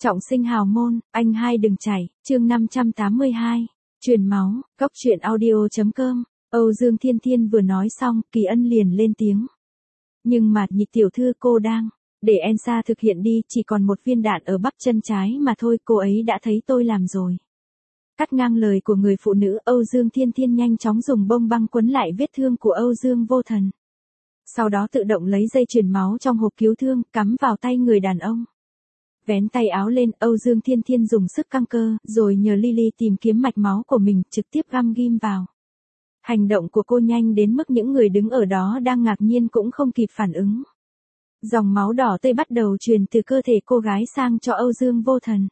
Trọng sinh hào môn, anh hai đừng chảy, chương 582, truyền máu, góc truyện audio.com, Âu Dương Thiên Thiên vừa nói xong, Kỳ Ân liền lên tiếng. Nhưng mà nhị tiểu thư cô đang, để Elsa thực hiện đi, chỉ còn một viên đạn ở bắp chân trái mà thôi, cô ấy đã thấy tôi làm rồi. Cắt ngang lời của người phụ nữ, Âu Dương Thiên Thiên nhanh chóng dùng bông băng quấn lại vết thương của Âu Dương Vô Thần. Sau đó tự động lấy dây truyền máu trong hộp cứu thương, cắm vào tay người đàn ông. Vén tay áo lên, Âu Dương Thiên Thiên dùng sức căng cơ, rồi nhờ Lily tìm kiếm mạch máu của mình, trực tiếp găm ghim vào. Hành động của cô nhanh đến mức những người đứng ở đó đang ngạc nhiên cũng không kịp phản ứng. Dòng máu đỏ tươi bắt đầu truyền từ cơ thể cô gái sang cho Âu Dương Vô Thần.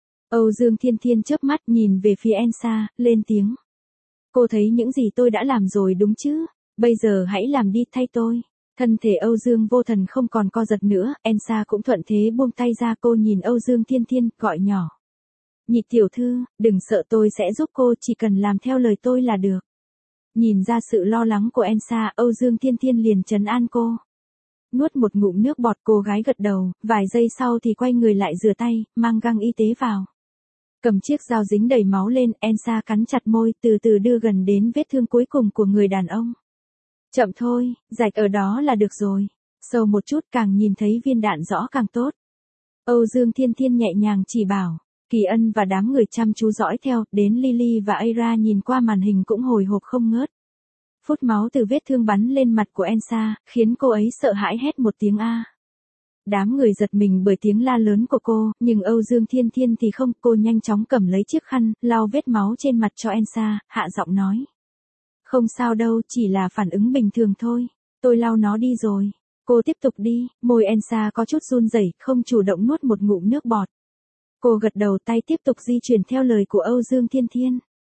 Âu Dương Thiên Thiên chớp mắt nhìn về phía Elsa, lên tiếng. Cô thấy những gì tôi đã làm rồi đúng chứ? Bây giờ hãy làm đi thay tôi. Thân thể Âu Dương Vô Thần không còn co giật nữa, Elsa cũng thuận thế buông tay ra, cô nhìn Âu Dương Thiên Thiên, gọi nhỏ. Nhị tiểu thư, đừng sợ, tôi sẽ giúp cô, chỉ cần làm theo lời tôi là được. Nhìn ra sự lo lắng của Elsa, Âu Dương Thiên Thiên liền trấn an cô. Nuốt một ngụm nước bọt, cô gái gật đầu, vài giây sau thì quay người lại rửa tay, mang găng y tế vào. Cầm chiếc dao dính đầy máu lên, Elsa cắn chặt môi, từ từ đưa gần đến vết thương cuối cùng của người đàn ông. Chậm thôi, rạch ở đó là được rồi. Sâu một chút, càng nhìn thấy viên đạn rõ càng tốt. Âu Dương Thiên Thiên nhẹ nhàng chỉ bảo. Kỳ Ân và đám người chăm chú dõi theo, đến Lily và Aira nhìn qua màn hình cũng hồi hộp không ngớt. Phút máu từ vết thương bắn lên mặt của Elsa, khiến cô ấy sợ hãi hét một tiếng a. Đám người giật mình bởi tiếng la lớn của cô, nhưng Âu Dương Thiên Thiên thì không, cô nhanh chóng cầm lấy chiếc khăn, lau vết máu trên mặt cho Elsa, hạ giọng nói. Không sao đâu, chỉ là phản ứng bình thường thôi, tôi lau nó đi rồi. Cô tiếp tục đi, môi Elsa có chút run rẩy, không chủ động nuốt một ngụm nước bọt. Cô gật đầu, tay tiếp tục di chuyển theo lời của Âu Dương Thiên Thiên.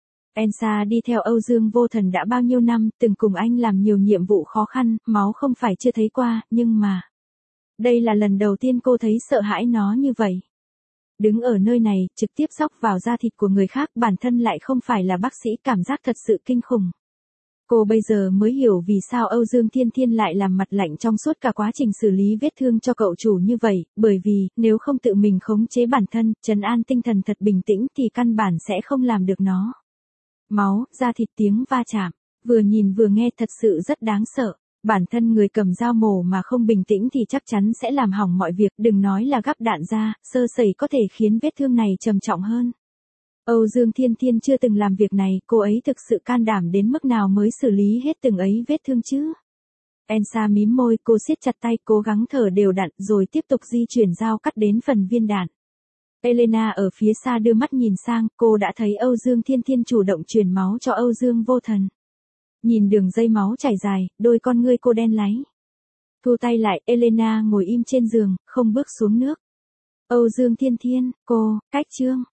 Elsa đi theo Âu Dương Vô Thần đã bao nhiêu năm, từng cùng anh làm nhiều nhiệm vụ khó khăn, máu không phải chưa thấy qua, nhưng mà đây là lần đầu tiên cô thấy sợ hãi nó như vậy. Đứng ở nơi này, trực tiếp xóc vào da thịt của người khác, bản thân lại không phải là bác sĩ, cảm giác thật sự kinh khủng. Cô bây giờ mới hiểu vì sao Âu Dương Thiên Thiên lại làm mặt lạnh trong suốt cả quá trình xử lý vết thương cho cậu chủ như vậy, bởi vì, nếu không tự mình khống chế bản thân, trấn an tinh thần thật bình tĩnh thì căn bản sẽ không làm được nó. Máu, da thịt, tiếng va chạm, vừa nhìn vừa nghe thật sự rất đáng sợ. Bản thân người cầm dao mổ mà không bình tĩnh thì chắc chắn sẽ làm hỏng mọi việc, đừng nói là gắp đạn ra, sơ sẩy có thể khiến vết thương này trầm trọng hơn. Âu Dương Thiên Thiên chưa từng làm việc này, cô ấy thực sự can đảm đến mức nào mới xử lý hết từng ấy vết thương chứ? Elsa mím môi, cô siết chặt tay, cố gắng thở đều đặn, rồi tiếp tục di chuyển dao cắt đến phần viên đạn. Elena ở phía xa đưa mắt nhìn sang, cô đã thấy Âu Dương Thiên Thiên chủ động truyền máu cho Âu Dương Vô Thần. Nhìn đường dây máu chảy dài, đôi con ngươi cô đen láy. Thu tay lại, Elena ngồi im trên giường, không bước xuống nước. Âu Dương Thiên Thiên, cô, cách chương.